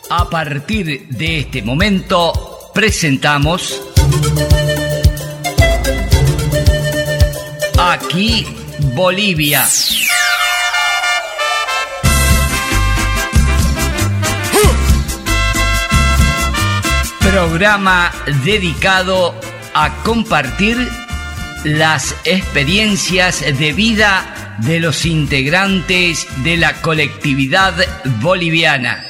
A partir de este momento presentamos Aquí Bolivia. Programa dedicado a compartir las experiencias de vida de los integrantes de la colectividad boliviana.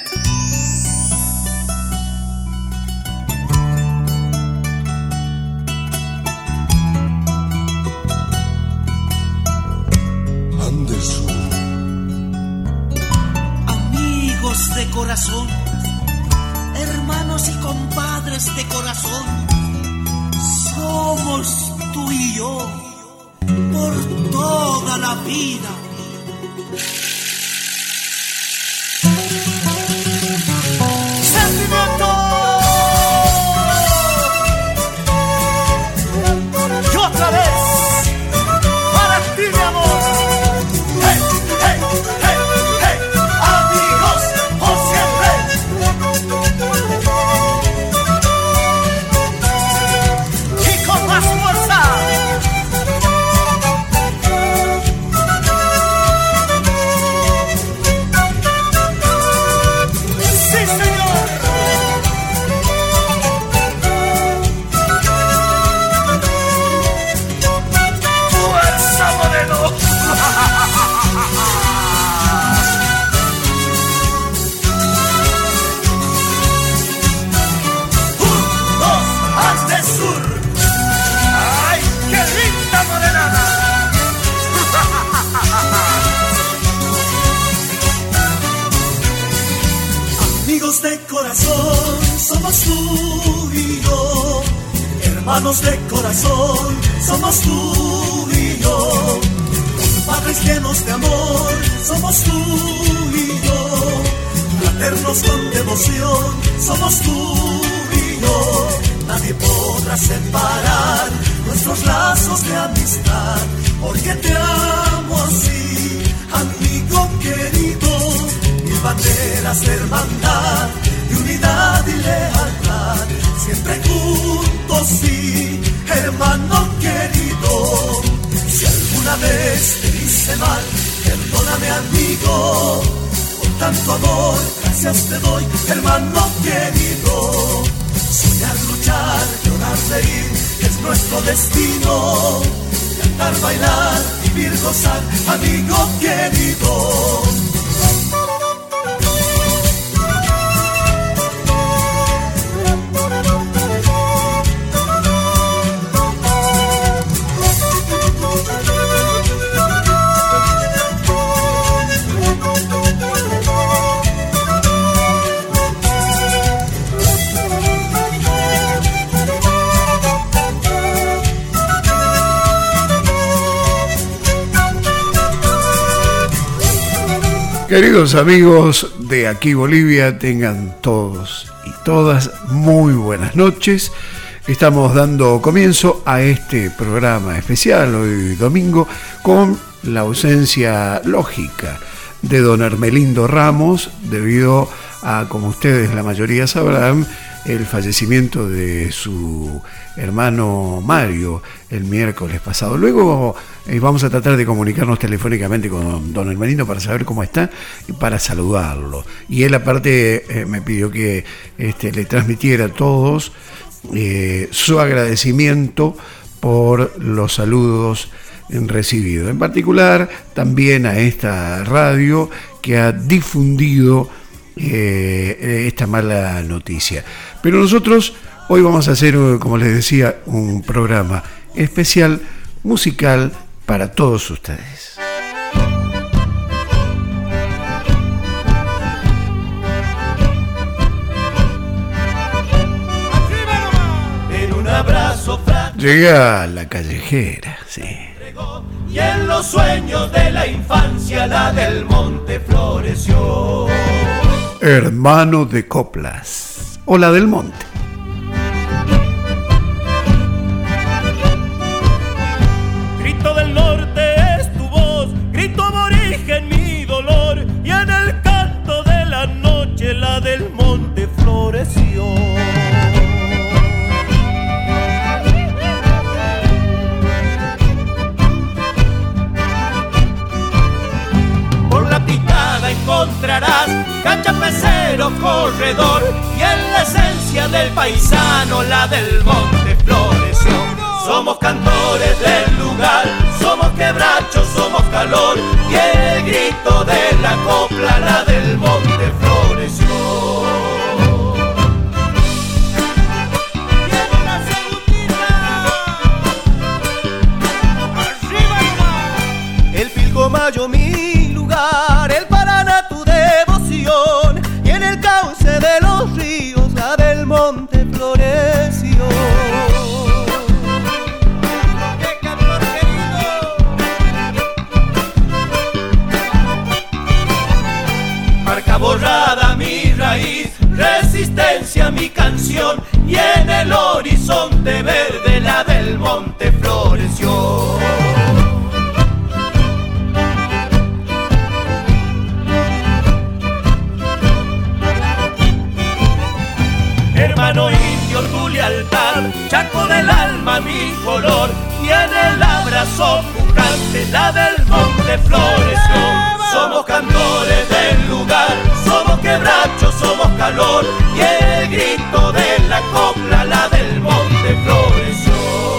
Amigos de corazón, hermanos y compadres de corazón, somos tú y yo por toda la vida. ¡Sentimiento! Y otra vez, para ti, mi amor. ¡Hey, hey, hey, hey! Amigos por siempre. Y con más fuerza. ¡Sí, señor! ¡Fuerza, Moreno! ¡Ante sur! ¡Ay, qué linda morenada! Amigos de corazón, somos tú y yo. Hermanos de corazón, somos tú y yo. Padres llenos de amor, somos tú y yo. Fraternos con devoción, somos tú y yo. Nadie podrá separar nuestros lazos de amistad, porque te amo así, amigo querido. Mil banderas de hermandad, de unidad y lealtad, siempre juntos, sí, hermano querido. Si alguna vez te hice mal, perdóname, amigo. Con tanto amor, gracias te doy, hermano querido. Soñar, luchar, llorar, reír, es nuestro destino. Cantar, bailar, vivir, gozar, amigo querido. Queridos amigos de Aquí Bolivia, tengan todos y todas muy buenas noches. Estamos dando comienzo a este programa especial hoy domingo con la ausencia lógica de don Hermelindo Ramos debido a, como ustedes la mayoría sabrán, el fallecimiento de su hermano Mario el miércoles pasado. Luego vamos a tratar de comunicarnos telefónicamente con don Hermelindo para saber cómo está y para saludarlo. Y él aparte me pidió que le transmitiera a todos su agradecimiento por los saludos recibidos. En particular también a esta radio que ha difundido esta mala noticia. Pero nosotros hoy vamos a hacer, como les decía, un programa especial musical para todos ustedes. En un abrazo fraterno Llega la callejera, sí. y en los sueños de la infancia la del monte floreció. Hermano de coplas, o la del monte. Grito del norte es tu voz, grito aborigen mi dolor, y en el canto de la noche la del monte corredor y en la esencia del paisano la del monte floreció. Somos cantores del lugar, somos quebrachos, somos calor y el grito de la copla la del monte floreció. Mayo mi lugar, el Paraná tu devoción y en el cauce de los ríos la del monte floreció. ¡Qué cantor querido! Marca borrada mi raíz, resistencia mi canción y en el horizonte verde la del monte floreció. Hermano indio, tu lealtad, chaco del alma, mi color, y en el abrazo pujante la del monte floreció. Somos cantores del lugar, somos quebrachos, somos calor, y el grito de la copla la del monte floreció.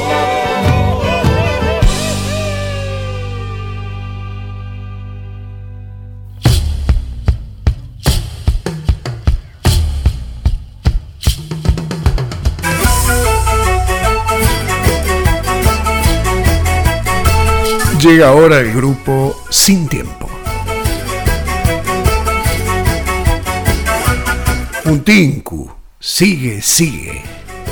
Llega ahora el grupo Sin Tiempo. Un tinku, sigue, sigue.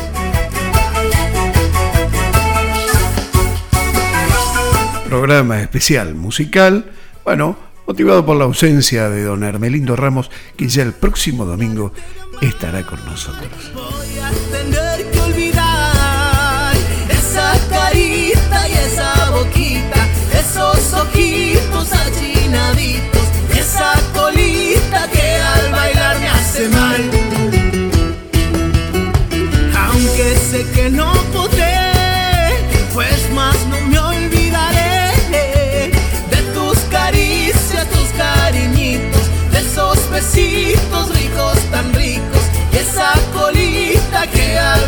Programa especial musical, bueno, motivado por la ausencia de don Hermelindo Ramos, que ya el próximo domingo estará con nosotros. Voy a tener que olvidar esa carita y esa boquita, esos ojitos achinaditos y esa colita que al bailar me hace mal. Aunque sé que no podré, pues más no me olvidaré de tus caricias, tus cariñitos, de esos besitos ricos, tan ricos, y esa colita que al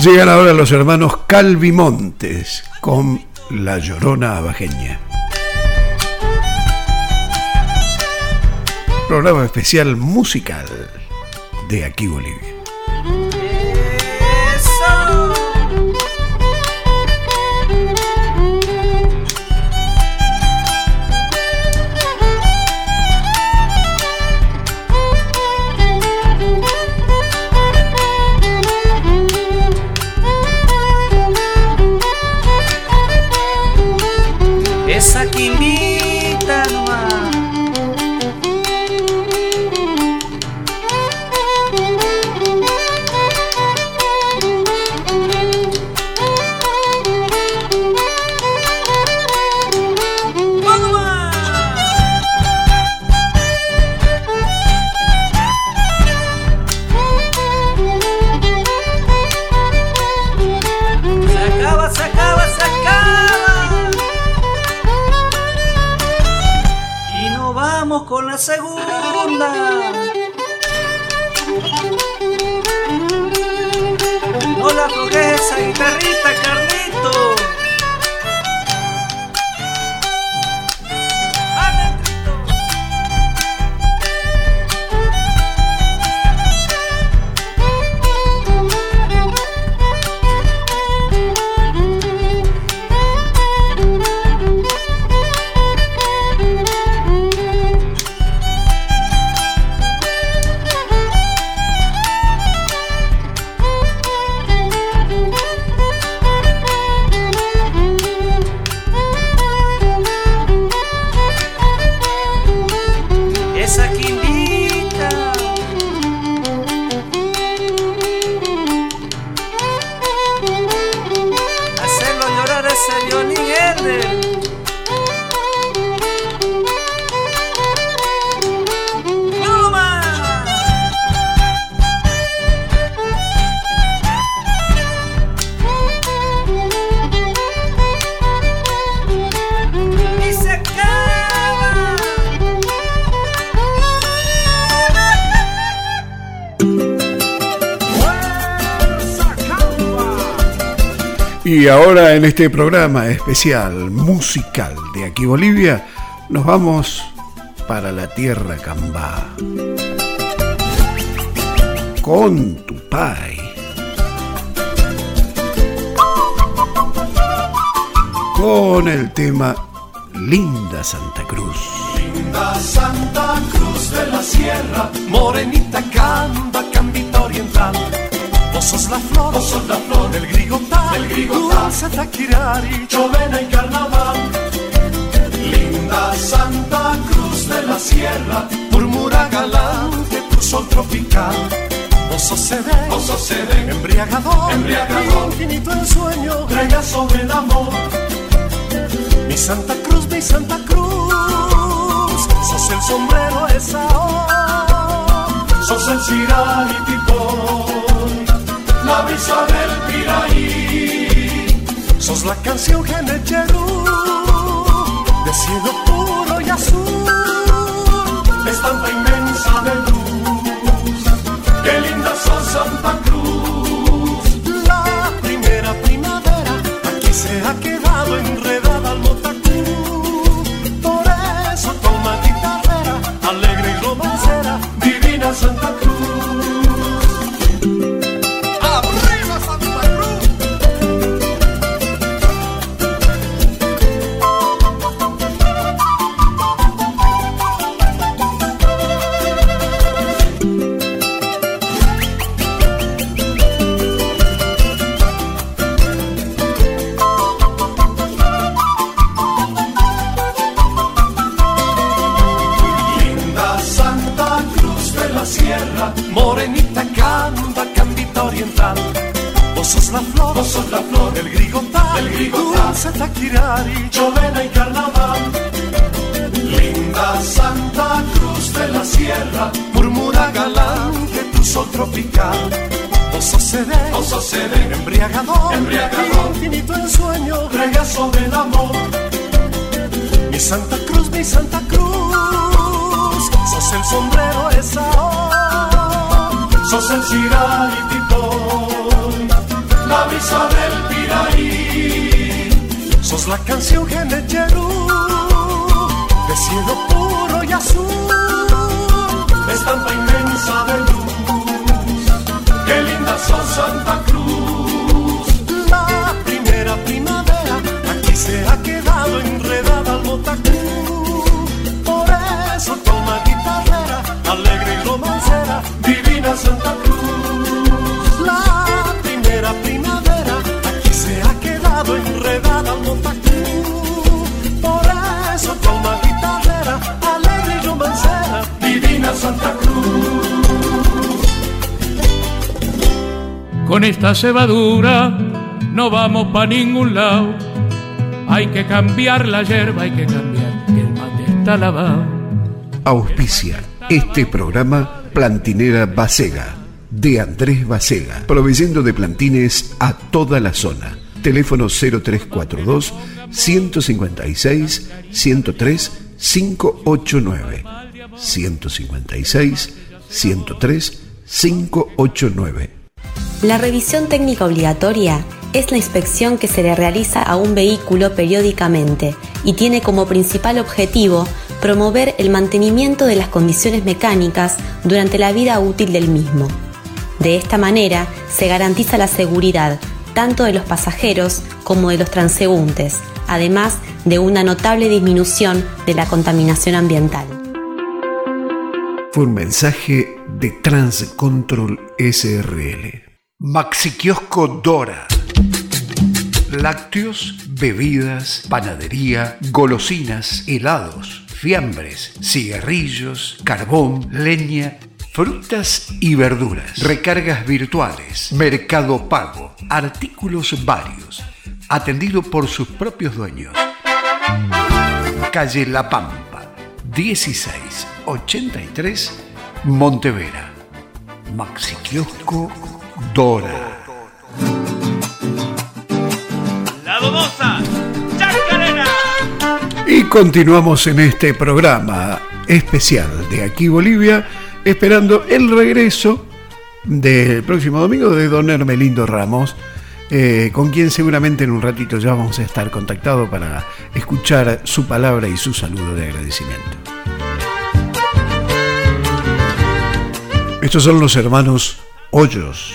Llegan ahora los hermanos Calvimontes con La Llorona Abajeña. Programa especial musical de Aquí Bolivia. Esa quinita nomás. Con la segunda, no la aflojes esa guitarrita, Carlito. Y ahora en este programa especial musical de Aquí Bolivia, nos vamos para la tierra cambá con Tupay, con el tema Linda Santa Cruz. Linda Santa Cruz de la Sierra, morenita camba, cambita oriental. Vos sos la flor del Grigotá, dulce taquirari, chovena y carnaval. Linda Santa Cruz de la Sierra, murmura galante tu sol tropical. Vos sos sede, embriagador, infinito ensueño, reina sobre el amor. Mi Santa Cruz, sos el sombrero esa sos el ciral y tipón, la brisa del Piraí, sos la canción Genecherú, de cielo puro y azul, de estampa inmensa de luz. Qué linda sos Santa Cruz, la primera primavera, aquí se ha quedado enredada al motacú. Por eso toma guitarrera, alegre y romancera, divina Santa Cruz. Morenita camba, cambita oriental. Vos sos la flor del Grigotá, dulce taquirari, chovena y carnaval. Linda Santa Cruz de la Sierra, murmura galante tu sol tropical. Vos sos sede, embriagador, infinito ensueño, regazo del amor. Mi Santa Cruz, sos el sombrero esa sos el ciral y tipón, la la brisa del Piraí. Sos la canción que me llegó de cielo puro y azul, estampa inmensa de luz, qué linda sos Santa Cruz. la primera primavera aquí se ha quedado enredada al motacú. Por eso toma guitarrera, alegre y romancera, Divina Santa Cruz. la primera primavera aquí se ha quedado enredada al motacú. Por eso toma guitarrera, alegre y romancera, Divina Santa Cruz. Con esta cebadura no vamos pa' ningún lado. Hay que cambiar la yerba, hay que cambiar, que el mate está lavado. Auspicia este programa Plantinera Bacega, de Andrés Bacega, proveyendo de plantines a toda la zona. Teléfono 0342 156 103 589 156 103 589. La revisión técnica obligatoria es la inspección que se le realiza a un vehículo periódicamente y tiene como principal objetivo promover el mantenimiento de las condiciones mecánicas durante la vida útil del mismo. De esta manera se garantiza la seguridad tanto de los pasajeros como de los transeúntes, además de una notable disminución de la contaminación ambiental. Fue un mensaje de Transcontrol SRL. Maxi Kiosco Dora. Lácteos, bebidas, panadería, golosinas, helados, fiambres, cigarrillos, carbón, leña, frutas y verduras, recargas virtuales, mercado pago, artículos varios, atendido por sus propios dueños. Calle La Pampa, 1683, Montevera. Maxi Kiosco Dora. La Donosa, Chacarera. Y continuamos en este programa especial de Aquí Bolivia, esperando el regreso del próximo domingo de don Hermelindo Ramos, con quien seguramente en un ratito ya vamos a estar contactados para escuchar su palabra y su saludo de agradecimiento. Estos son los hermanos Hoyos.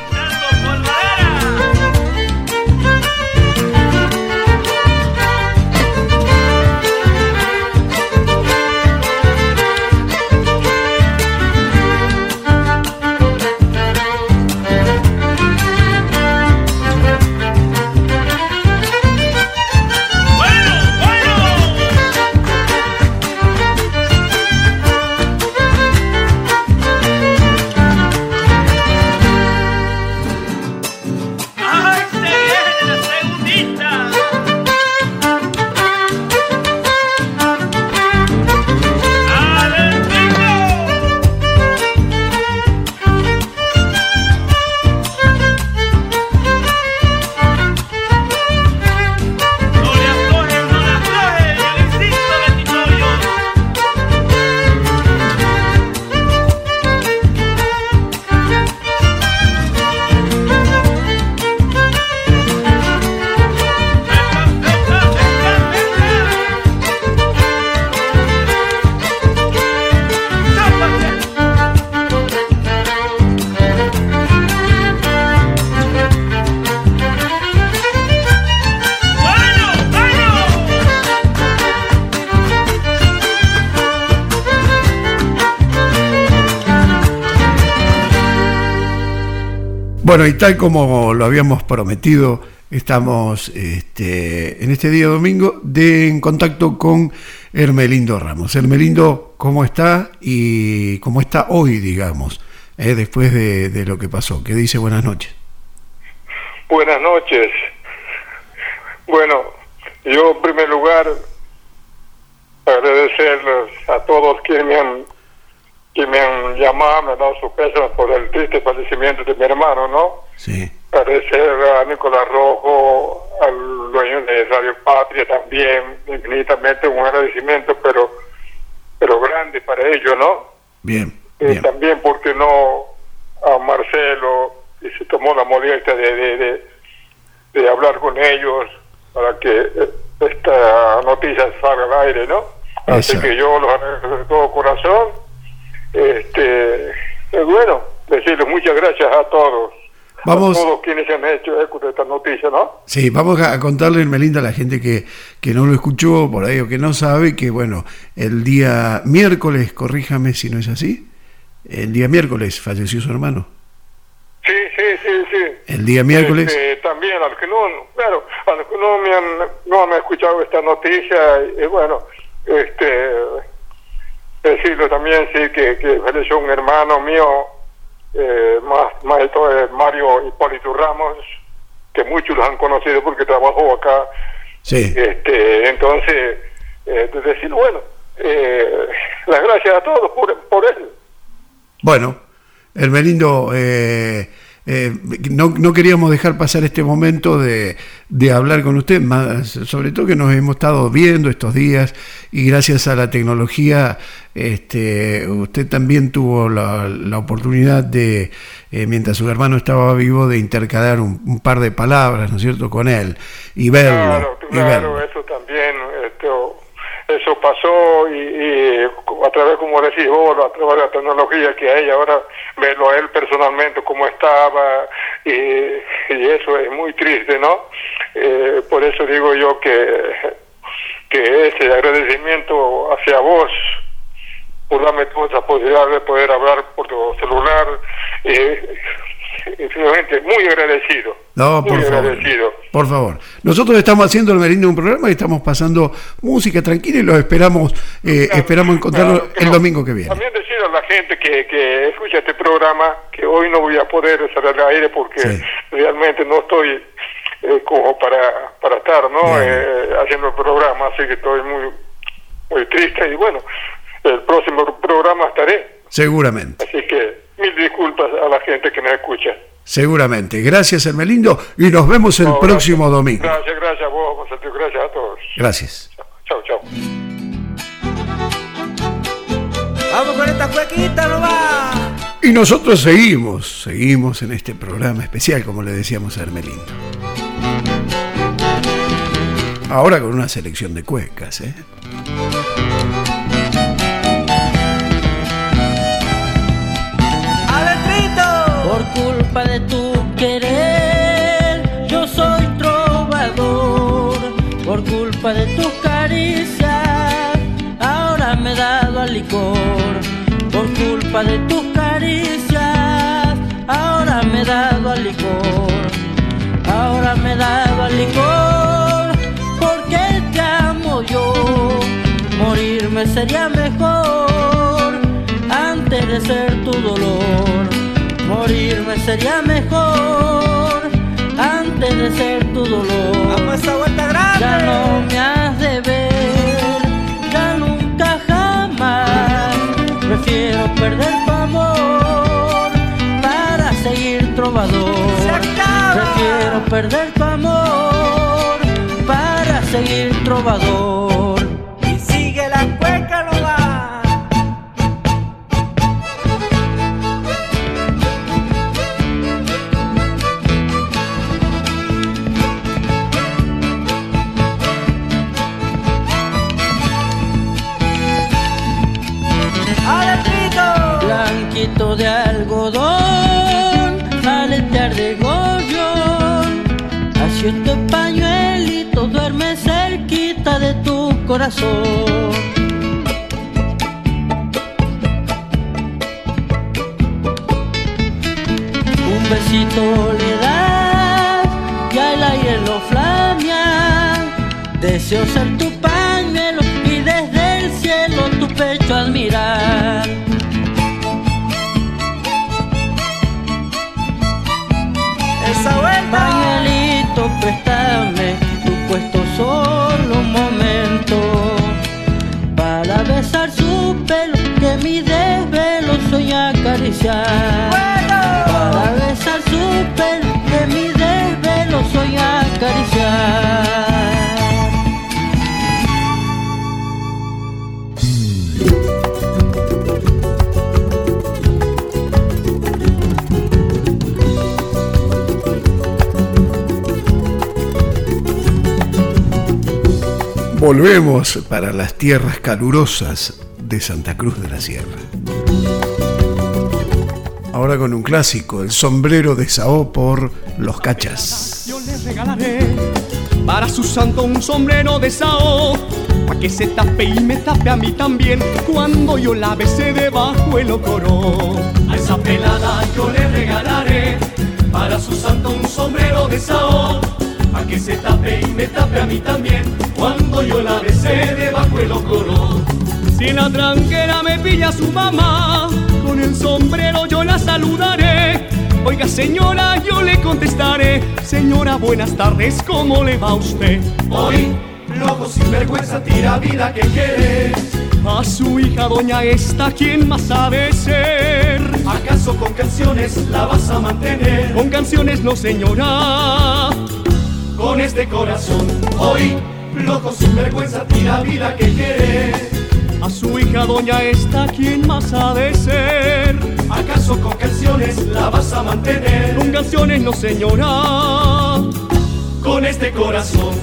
Bueno, y tal como lo habíamos prometido, estamos en este día domingo en contacto con Hermelindo Ramos. Hermelindo, ¿cómo está? Y cómo está hoy, digamos, después de lo que pasó. ¿Qué dice? Buenas noches. Buenas noches. Bueno, yo en primer lugar agradecerles a todos quienes me han llamado, me han dado su pésame por el triste fallecimiento de mi hermano, ¿no? Sí. Agradecer a Nicolás Rojo, al dueño de Radio Patria también, infinitamente un agradecimiento, pero grande para ellos, ¿no? Bien, bien. También, porque no, a Marcelo, y se tomó la molestia de de hablar con ellos para que esta noticia salga al aire, ¿no? Así que yo los agradezco de todo corazón. Bueno, decirles muchas gracias a todos. Vamos, a todos quienes han hecho eco de esta noticia, ¿no? Sí, vamos a contarle, Hermelinda, a la gente que no lo escuchó por ahí o que no sabe, que bueno, el día miércoles, corríjame si no es así, el día miércoles falleció su hermano. Sí. El día miércoles. También, a los que no han escuchado esta noticia, y bueno, decirlo también, sí, que falleció un hermano mío, maestro de Mario Hipólito Ramos, que muchos los han conocido porque trabajó acá. Sí. Entonces, decir, bueno, las gracias a todos por él. Bueno, Hermelindo, no queríamos dejar pasar este momento de hablar con usted, más, sobre todo que nos hemos estado viendo estos días y gracias a la tecnología usted también tuvo la oportunidad de, mientras su hermano estaba vivo, de intercalar un par de palabras, ¿no es cierto?, con él y verlo. Claro, eso también, eso pasó y a través, como decís vos, a través de la tecnología, que hay ahora, verlo a él personalmente cómo estaba, y eso es muy triste, ¿no? Por eso digo yo que ese agradecimiento hacia vos por darme toda esa posibilidad de poder hablar por tu celular, finalmente muy agradecido. No, por favor. Nosotros estamos haciendo, Hermelinda, un programa y estamos pasando música tranquila y los esperamos encontrarlo el domingo que viene. También decir a la gente que escucha este programa que hoy no voy a poder salir al aire porque realmente no estoy como para estar, ¿no? Haciendo el programa, así que estoy muy triste y bueno, el próximo programa estaré. Seguramente. Así que mil disculpas a la gente que nos escucha. Seguramente. Gracias, Hermelindo, y nos vemos el próximo domingo. Gracias a vos, Gonzalo, gracias a todos. Gracias. Chao. Vamos con esta cuequita nomás. Y nosotros seguimos en este programa especial, como le decíamos a Hermelindo. Ahora con una selección de cuecas, Por culpa de tu querer, yo soy trovador. Por culpa de tus caricias, ahora me he dado al licor. Por culpa de tus caricias, ahora me he dado al licor. Ahora me he dado al licor, porque te amo yo. Morirme sería mejor antes de ser tu dolor. Morirme sería mejor antes de ser tu dolor. Vamos a esa vuelta grande. Ya no me has de ver, ya nunca jamás. Prefiero perder tu amor para seguir trovador. Se acaba. Prefiero perder tu amor para seguir trovador. Y sigue la cueca nomás. Blanquito de algodón, aletear de gorrión, así este pañuelito duerme cerquita de tu corazón. Un besito le das y al aire lo flamea. Deseo ser tu pañuelo y desde el cielo tu pecho admirar. Pañuelito, préstame tu puesto solo un momento para besar su pelo que mi desvelo soy acariciar. Para besar su pelo que mi desvelo soy acariciar. Volvemos para las tierras calurosas de Santa Cruz de la Sierra. Ahora con un clásico, El sombrero de Saó por Los Cachas. Yo le regalaré para su santo un sombrero de Saó, pa' que se tape y me tape a mí también cuando yo la besé debajo el ocoró. A esa pelada yo le regalaré para su santo un sombrero de Saó, pa' que se tape y me tape a mí también cuando yo la besé debajo el ocoró. Si en la tranquera me pilla su mamá, con el sombrero yo la saludaré. Oiga señora, yo le contestaré, señora, buenas tardes, ¿cómo le va a usted? Hoy, loco sin vergüenza, tira vida que quiere. A su hija doña esta, ¿quién más ha de ser? ¿Acaso con canciones la vas a mantener? Con canciones no señora, con este corazón. Hoy, loco sin vergüenza, tira vida que quiere. A su hija doña esta, ¿quién más ha de ser? ¿Acaso con canciones la vas a mantener? Con canciones no señora, con este corazón.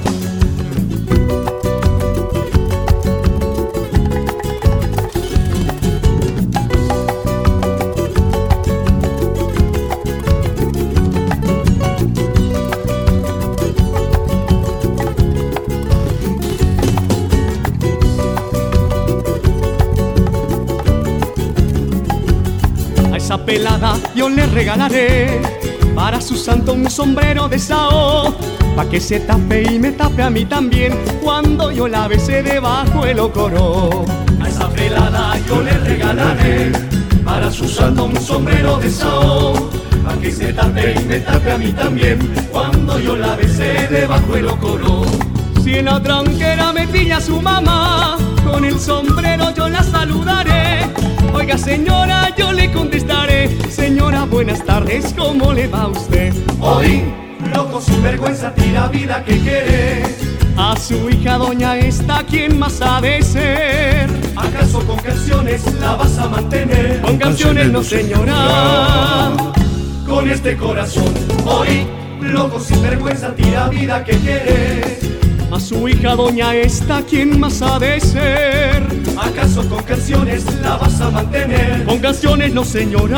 Pelada yo le regalaré para su santo un sombrero de Saó, pa' que se tape y me tape a mí también cuando yo la besé debajo el ocoró. A esa pelada yo le regalaré para su santo un sombrero de Saó, pa' que se tape y me tape a mí también cuando yo la besé debajo el ocoró. Si en la tranquera me pilla su mamá, con el sombrero yo la saludaré. Oiga señora, yo le contestaré, señora, buenas tardes, ¿cómo le va a usted? Hoy, loco sin vergüenza, tira vida que quiere. A su hija doña esta, ¿quién más ha de ser? ¿Acaso con canciones la vas a mantener? Con canciones no señora, con este corazón. Hoy, loco sin vergüenza, tira vida que quiere. A su hija doña esta, ¿quién más ha de ser? ¿Acaso con canciones la vas a mantener? Con canciones no señora,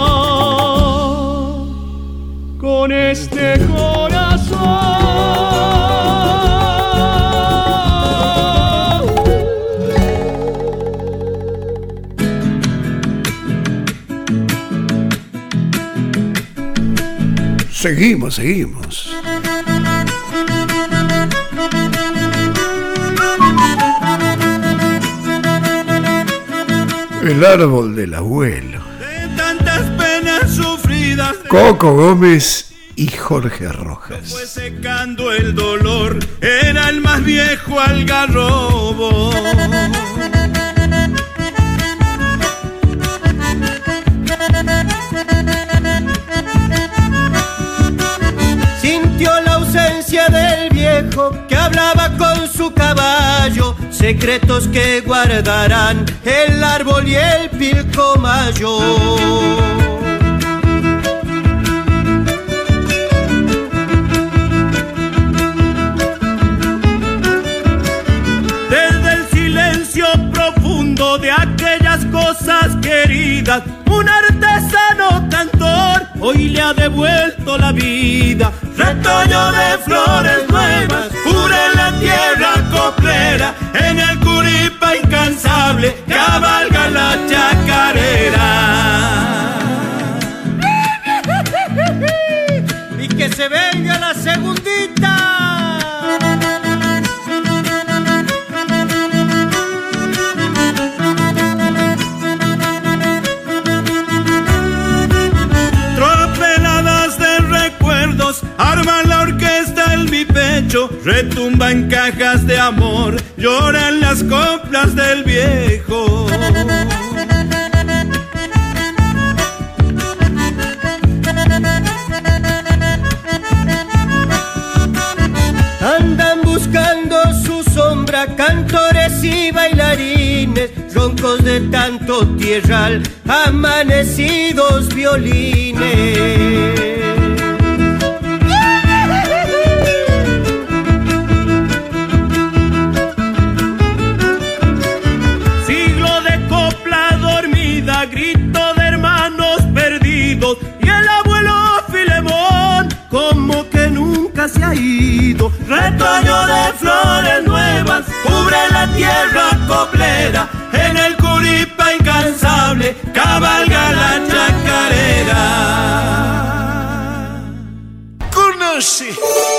con este corazón. Seguimos. El árbol del abuelo. De tantas penas sufridas, Coco Gómez y Jorge Rojas. fue secando el dolor, era el más viejo algarrobo. Sintió la ausencia del viejo que hablaba con su caballo, secretos que guardarán el árbol y el pilcomayo. Desde el silencio profundo de aquellas cosas queridas, un artesano cantor hoy le ha devuelto la vida. Retoño de flores nuevas, pura en la tierra coplera, en el Curipa incansable cabalga la chacarera. Y que se venga la segundita. Tropeladas de recuerdos arman la orquesta en mi pecho, retumba en cajas de amor, lloran las coplas del viejo. Andan buscando su sombra cantores y bailarines, roncos de tanto tierral, amanecidos violines. año, retoño de flores nuevas, cubre la tierra coplera, en el Curipa incansable cabalga la chacarera. Conoce.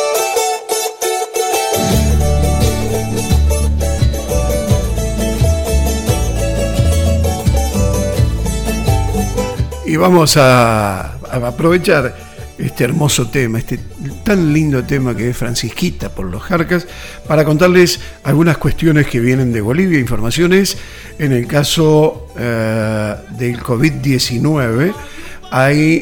Y vamos a aprovechar este hermoso tema, este tan lindo tema que es Francisquita por los Jarcas, para contarles algunas cuestiones que vienen de Bolivia, informaciones. En el caso del COVID-19 hay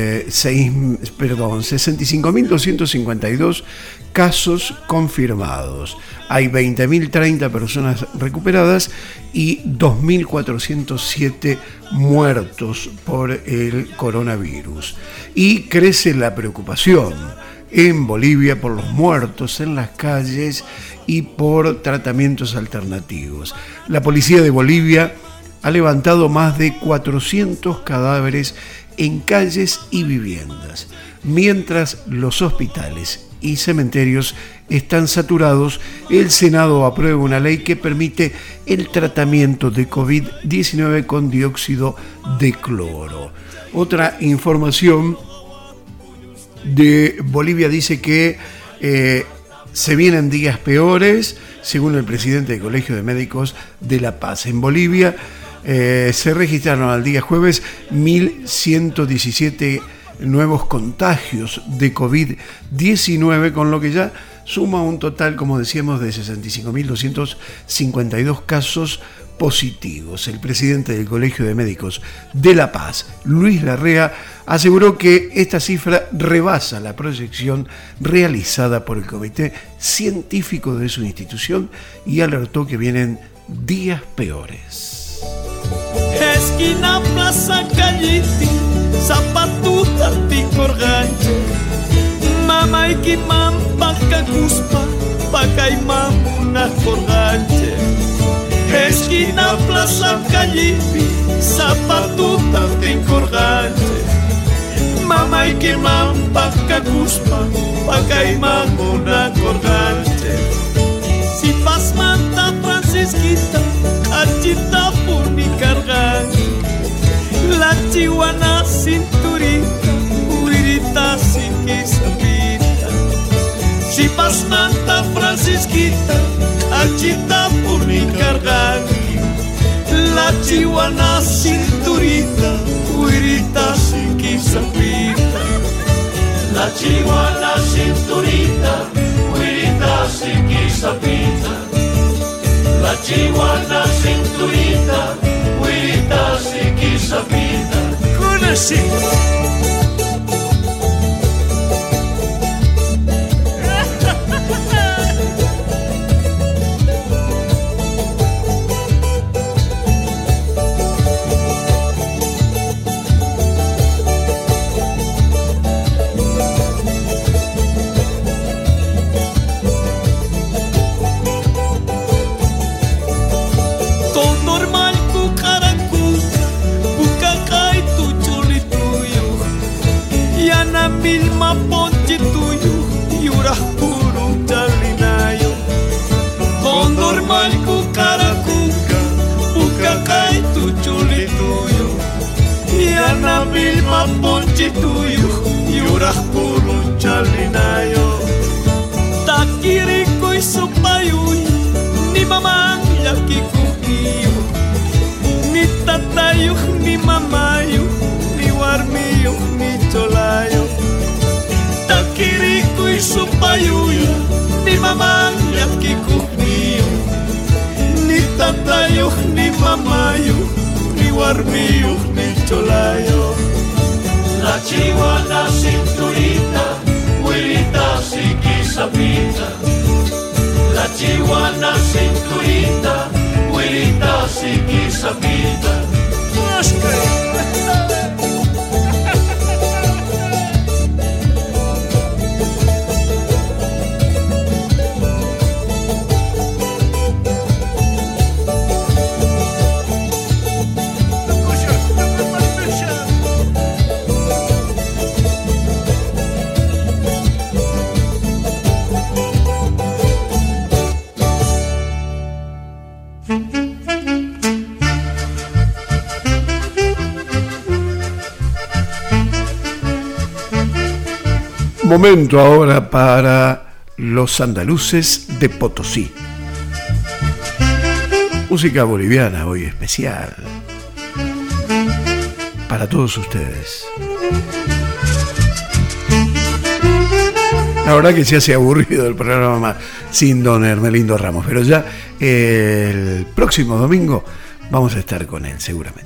65.252 casos confirmados. Hay 20.030 personas recuperadas y 2.407 muertos por el coronavirus. Y crece la preocupación en Bolivia por los muertos en las calles y por tratamientos alternativos. La policía de Bolivia ha levantado más de 400 cadáveres en calles y viviendas, mientras los hospitales y cementerios están saturados. El Senado aprueba una ley que permite el tratamiento de COVID-19 con dióxido de cloro. Otra información de Bolivia dice que se vienen días peores, según el presidente del Colegio de Médicos de La Paz. En Bolivia se registraron al día jueves 1.117 nuevos contagios de COVID-19, con lo que ya suma un total, como decíamos, de 65.252 casos positivos. El presidente del Colegio de Médicos de La Paz, Luis Larrea, aseguró que esta cifra rebasa la proyección realizada por el comité científico de su institución y alertó que vienen días peores. Esquina Plaza Calliti, Zapatuta Ticorganche, Mama Ikimam Pacacuspa, Pacaimam una Corganche. Esquina Plaza Calliti, Zapatuta Ticorganche, Mama Ikimam Pacacuspa, Pacaimam una Corganche. Si pasmanta Francisquita, Achita Puni Carganche, la chihuana cinturita, huirita siquisapita. Si pasmanta Francisquita, Achita Puni Carganche, la chihuana cinturita, huirita siquisapita. La chihuana cinturita, huirita siquisapita. La chihuana cinturita, huirita siquisapita. Conoce. Milma ponche tuyo, yuras puro chalinayo. Condor malco caracuca, pucacay tu chuli tuyo. Yana milma ponche tuyo, yuras puro chalinayo. Takirico y sopayuy, ni mamá yaki kukiyo, ni tatayo, ni mamayo, ni warmiyo, ni cholayo. Takirico y sopayuy, ni mamá yaki kukiyo, ni tatayo, ni mamayo, ni warmiyo, ni cholayo. La chihuana cinturita, huirita siquisapita. La chihuana cinturita, huirita siquisapita. Momento ahora para los andaluces de Potosí. Música boliviana hoy especial para todos ustedes. La verdad que se hace aburrido el programa sin don Hermelindo Ramos, pero ya el próximo domingo vamos a estar con él seguramente.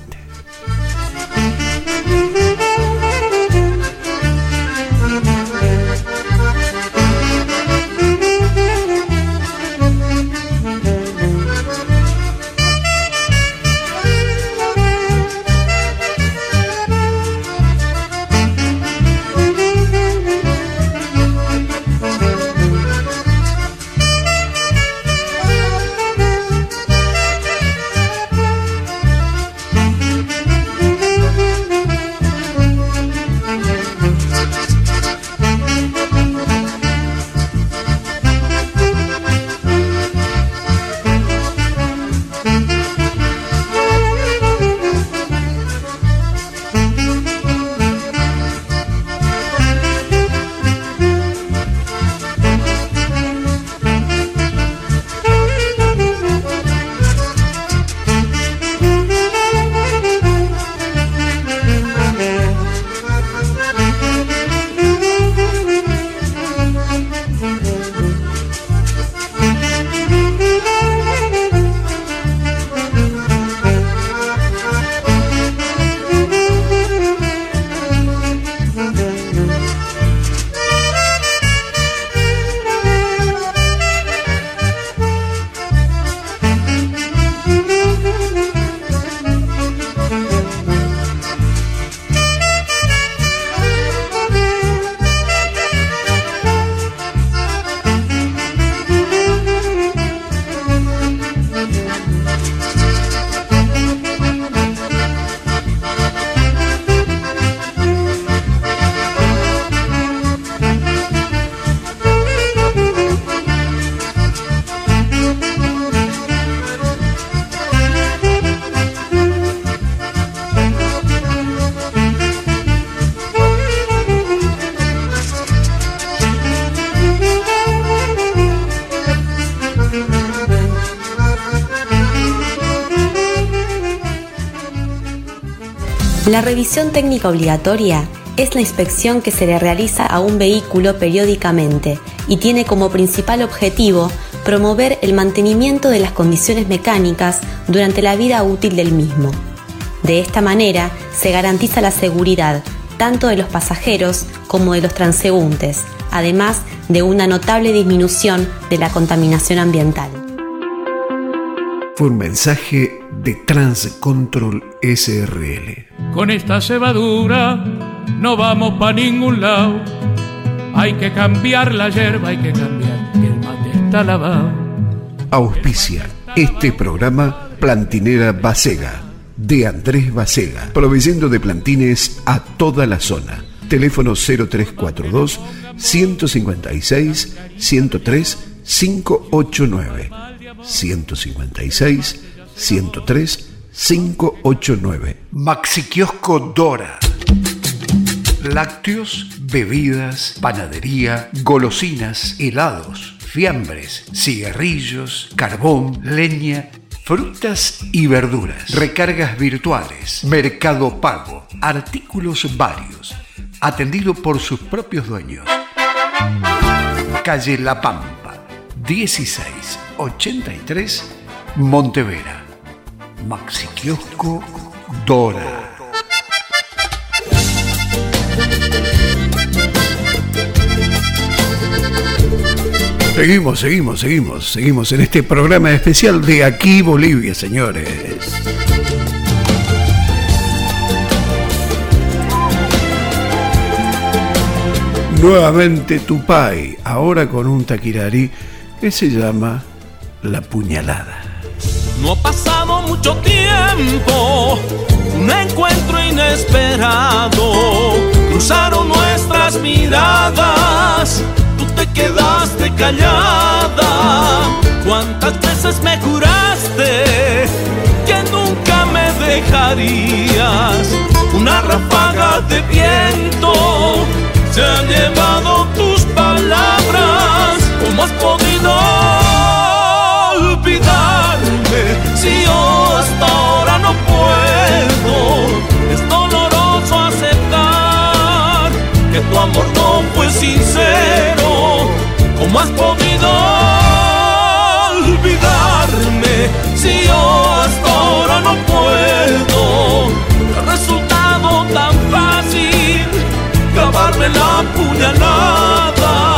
La revisión técnica obligatoria es la inspección que se le realiza a un vehículo periódicamente y tiene como principal objetivo promover el mantenimiento de las condiciones mecánicas durante la vida útil del mismo. De esta manera se garantiza la seguridad tanto de los pasajeros como de los transeúntes, además de una notable disminución de la contaminación ambiental. Fue un mensaje de Transcontrol SRL. Con esta cebadura no vamos pa' ningún lado. Hay que cambiar la yerba, hay que cambiar, que el mate está lavado. Auspicia este programa Plantinera Basega, de Andrés Basega, proveyendo de plantines a toda la zona. Teléfono 0342 156 103 589. 156 103 589. Maxi Kiosco Dora. Lácteos, bebidas, panadería, golosinas, helados, fiambres, cigarrillos, carbón, leña, frutas y verduras, recargas virtuales, mercado pago, artículos varios, atendido por sus propios dueños. Calle La Pampa, 1683, Montevera. Maxi Kiosco Dora. Seguimos en este programa especial de Aquí Bolivia, señores. Nuevamente Tupay, ahora con un taquirarí que se llama La Puñalada. No ha pasado mucho tiempo, un encuentro inesperado, cruzaron nuestras miradas, tú te quedaste callada. ¿Cuántas veces me juraste que nunca me dejarías? Una ráfaga de viento se ha llevado tu resultado tan fácil, clavarme la puñalada.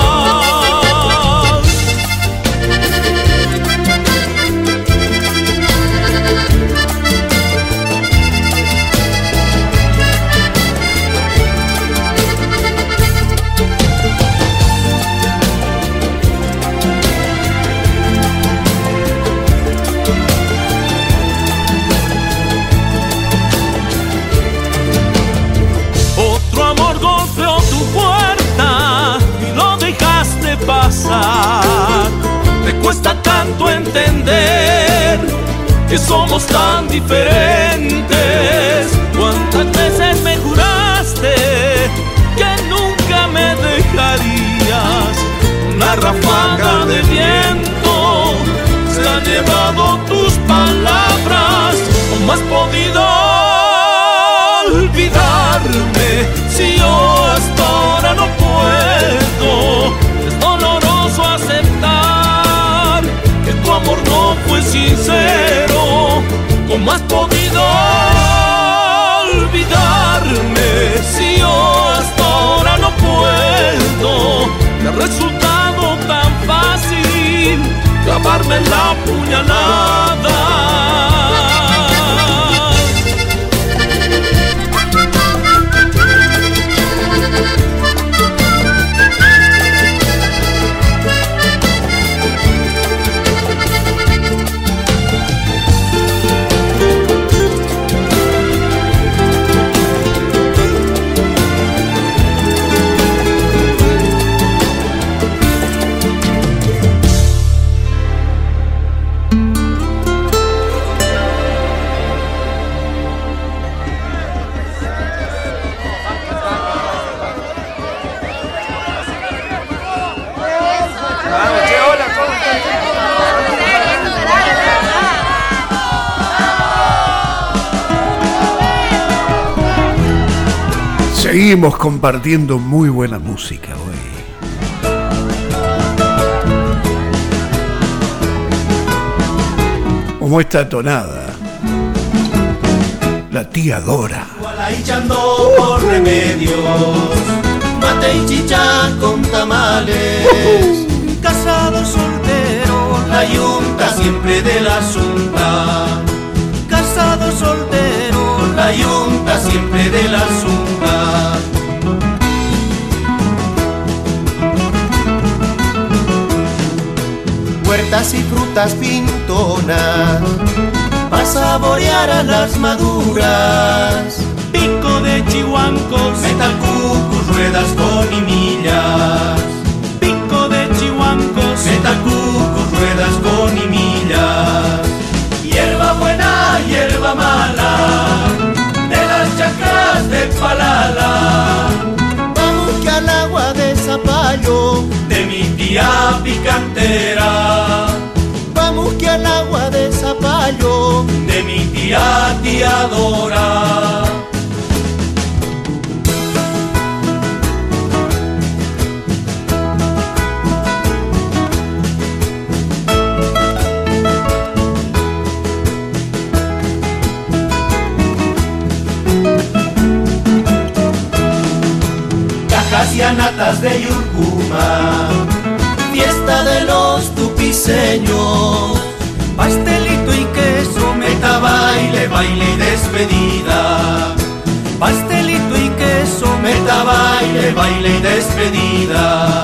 Me cuesta tanto entender que somos tan diferentes. ¿Cuántas veces me juraste que nunca me dejarías? Una ráfaga de viento se ha llevado tus palabras. ¿Cómo has podido olvidarme si yo hasta ahora no puedo? Aceptar que tu amor no fue sincero. ¿Cómo has podido olvidarme si yo hasta ahora no puedo? Me ha resultado tan fácil clavarme la puñalada. Seguimos compartiendo muy buena música hoy. Como esta tonada, la tía Dora. Gualayichando por remedios, mate y chicha con tamales. Casado soltero, la yunta siempre de la asunta. Casado soltero, la yunta siempre de la asunta. Huertas y frutas pintonas, pa' saborear a las maduras. Pico de chihuancos, metacucus, ruedas con millas. Pico de chihuancos, metacucus, ruedas con millas. Hierba buena, hierba mala, de las chacras de Palala. Vamos que al agua de Zapallo, de mi tía picantera. Vamos que al agua de Zapallo, de mi tía Dora. Natas de Yurcuma, fiesta de los tupiseños, pastelito y queso, meta baile, baile y despedida. Pastelito y queso, meta baile, baile y despedida.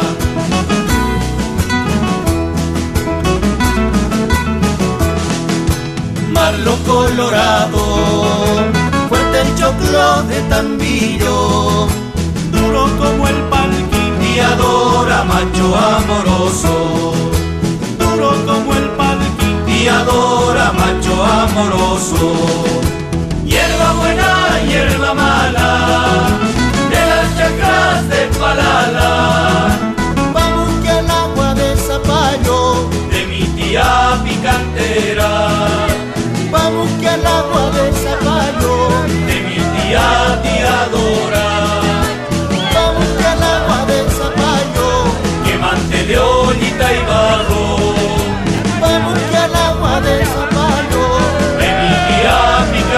Marlo colorado, fuerte el choclo de Tambillo, duro como el palquín, tía Dora, macho amoroso. Duro como el palquín, tía Dora, macho amoroso. Hierba buena, hierba mala, de las chacras de Palala. Vamos que al agua de Zapallo, de mi tía picantera. Vamos que al agua de Zapallo, de mi tía Dora. De ollita y barro, vamos que al agua de Zapallo, de mi tía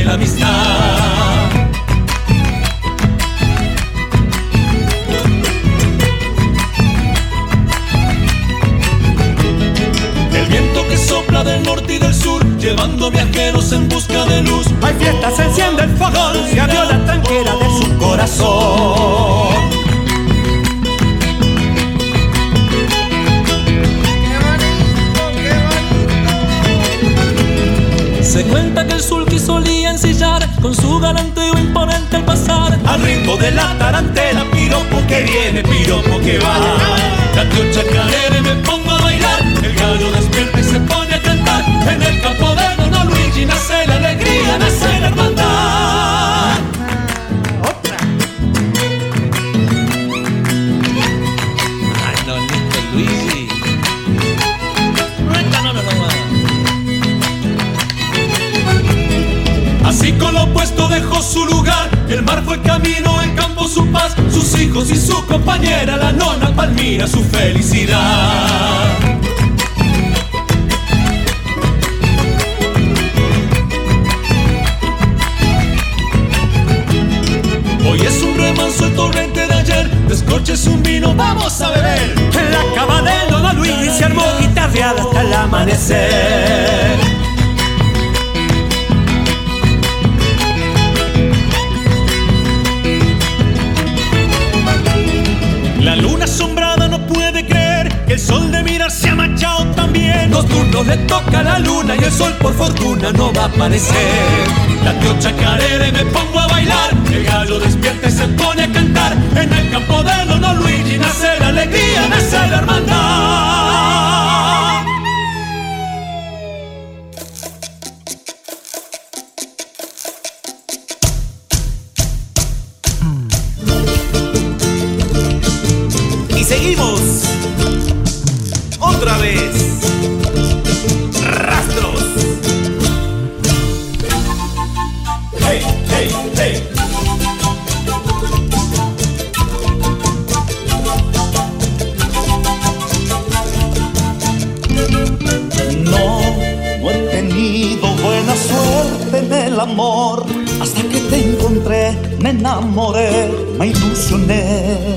la amistad. El viento que sopla del norte y del sur, llevando viajeros en busca de luz. Hay fiestas, se enciende el fogón, se abrió la tranquera de su corazón. Se cuenta que el sulky solía ensillar con su galanteo imponente al pasar, al ritmo de la tarantela, piropo que viene, piropo que va. La tío chacarera y me pongo a bailar, el gallo despierta y se pone a cantar. En el campo de Don Luigi nace la alegría, nace la hermandad. Otra. Ay, no, lindo Luigi. Así con lo opuesto dejó su lugar, el mar fue camino, el campo su paz, sus hijos y su compañera, la nona Palmira, su felicidad. Hoy es un remanso el torrente de ayer, descorches un vino, vamos a beber. En la cava del Don Luis se armó guitarreada hasta el amanecer. La luna asombrada no puede creer que el sol de mirar se ha manchado también. Dos turnos le toca a la luna y el sol por fortuna no va a aparecer. La tío chacarera y me pongo a bailar, el gallo despierta y se pone a cantar. En el campo de Don Luigi nace la alegría, nace la hermandad. Y seguimos otra vez. Rastros. Hey, hey, hey. No he tenido buena suerte en el amor. Hasta que te encontré, me enamoré, me ilusioné.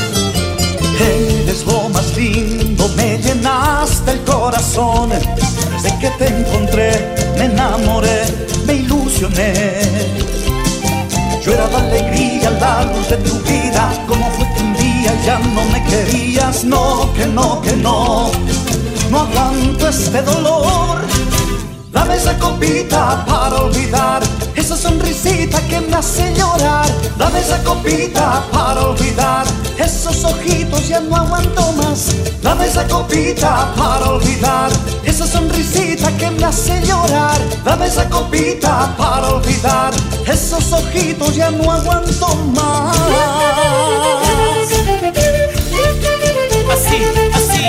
Eres lo más lindo, me llenaste el corazón. Desde que te encontré, me enamoré, me ilusioné. Yo era la alegría, la luz de tu vida. ¿Cómo fue que un día ya no me querías? No, que no, que no. No aguanto este dolor. Dame esa copita para olvidar, esa sonrisita que me hace llorar. Dame esa copita para olvidar, esos ojitos ya no aguanto más. Dame esa copita para olvidar, esa sonrisita que me hace llorar. Dame esa copita para olvidar, esos ojitos ya no aguanto más. Así, así.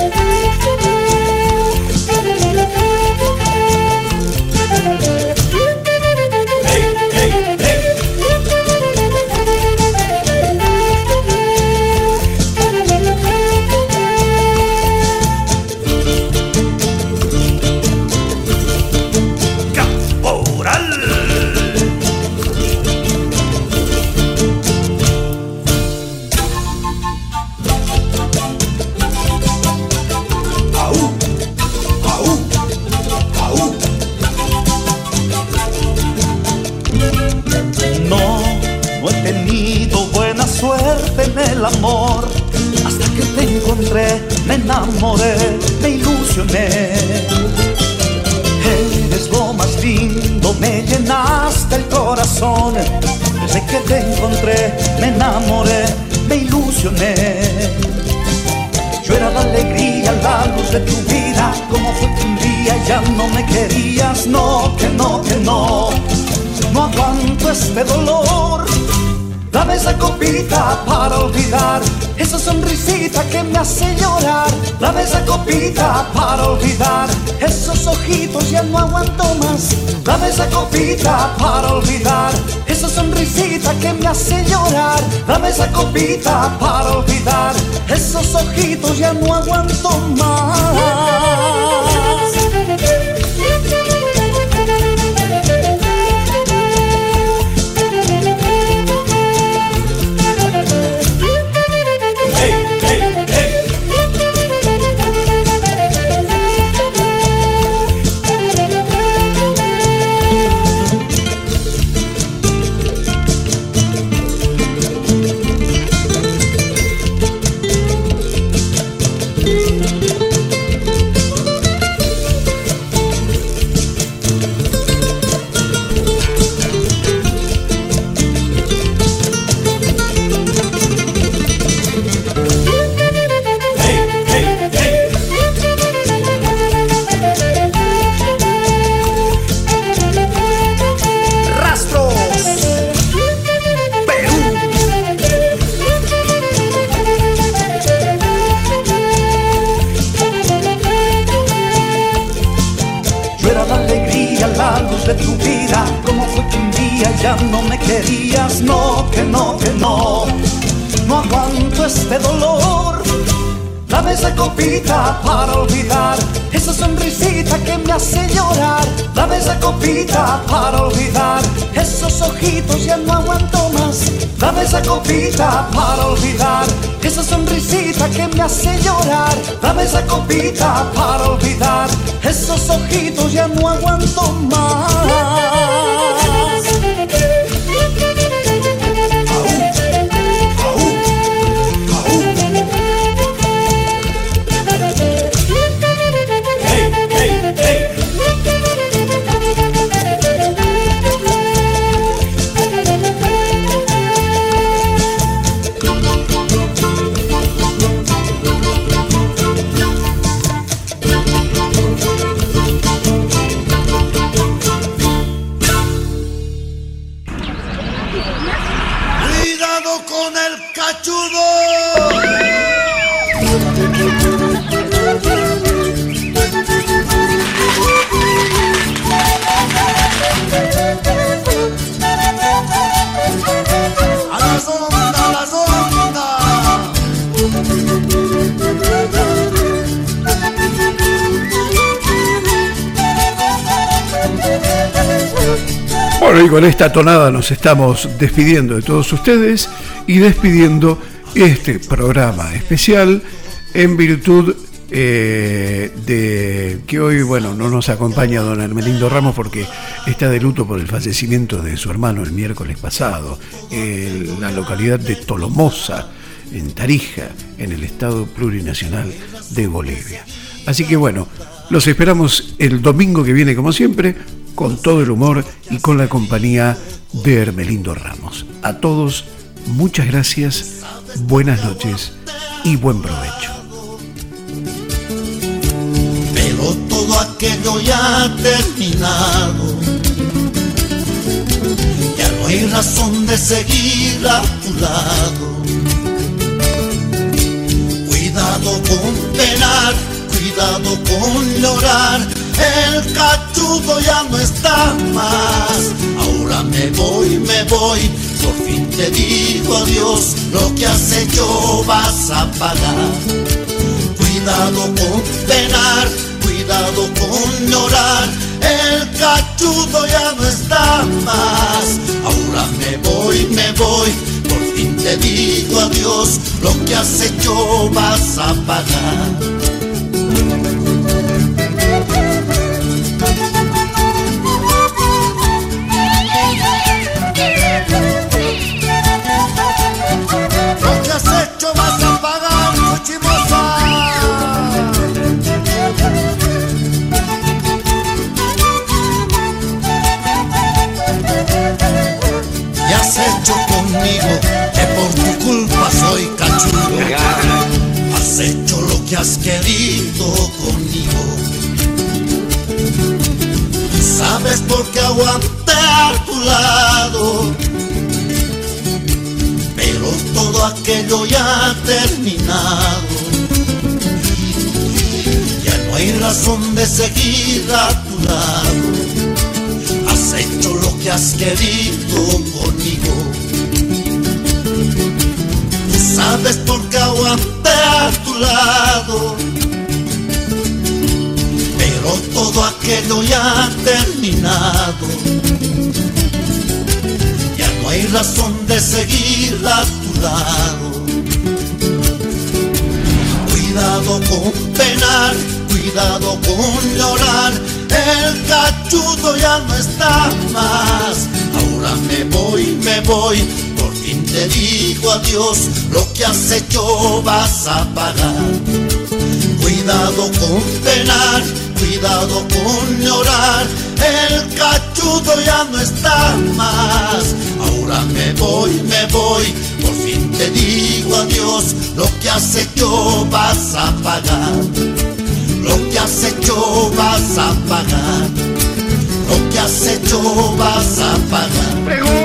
En el amor, hasta que te encontré, me enamoré, me ilusioné. Eres lo más lindo, me llenaste el corazón. Desde que te encontré, me enamoré, me ilusioné. Yo era la alegría, la luz de tu vida. ¿Cómo fue que un día ya no me querías? No, que no, que no. No aguanto este dolor. Dame esa copita para olvidar, esa sonrisita que me hace llorar. Dame esa copita para olvidar, esos ojitos ya no aguanto más. Dame esa copita para olvidar, esa sonrisita que me hace llorar. Dame esa copita para olvidar, esos ojitos ya no aguanto más. tu vida, como fue que un día ya no me querías. No, que no, que no, no aguanto este dolor. Dame esa copita para olvidar esa sonrisita que me hace llorar. Dame esa copita para olvidar esos ojitos, ya no aguanto más. Dame esa copita para olvidar esa sonrisita que me hace llorar. Dame esa copita para olvidar esos ojitos, ya no aguanto más. Bueno, y con esta tonada nos estamos despidiendo de todos ustedes y despidiendo este programa especial en virtud de que hoy, bueno, no nos acompaña don Hermelindo Ramos porque está de luto por el fallecimiento de su hermano el miércoles pasado en la localidad de Tolomosa, en Tarija, en el estado plurinacional de Bolivia. Así que bueno, los esperamos el domingo que viene como siempre, con todo el humor y con la compañía de Hermelindo Ramos. A todos, muchas gracias, buenas noches y buen provecho. Pero todo aquello ya ha terminado, ya no hay razón de seguir a tu lado. Cuidado con penar, cuidado con llorar, el cachudo ya no está más. Ahora me voy, por fin te digo adiós, lo que has hecho vas a pagar. Cuidado con penar, cuidado con llorar, el cachudo ya no está más. Ahora me voy, por fin te digo adiós, lo que has hecho vas a pagar. Lo que has hecho vas a pagar, chimosa. Y has hecho conmigo que por tu culpa soy cachudo. Has hecho lo que has querido conmigo. ¿Sabes por qué aguanté a tu lado? Pero todo aquello ya ha terminado. Ya no hay razón de seguir a tu lado. Has hecho lo que has querido conmigo. ¿Sabes por qué aguanté a tu lado? Pero todo aquello ya ha terminado. Ya no hay razón de seguir a tu lado. Cuidado con penar, cuidado con llorar, el cachudo ya no está más. Ahora me voy, por fin te digo adiós, lo que has hecho vas a pagar. Cuidado con penar, cuidado con llorar, el cachudo ya no está más. Ahora me voy, por fin te digo adiós, lo que has hecho vas a pagar. Lo que has hecho vas a pagar. Lo que has hecho vas a pagar.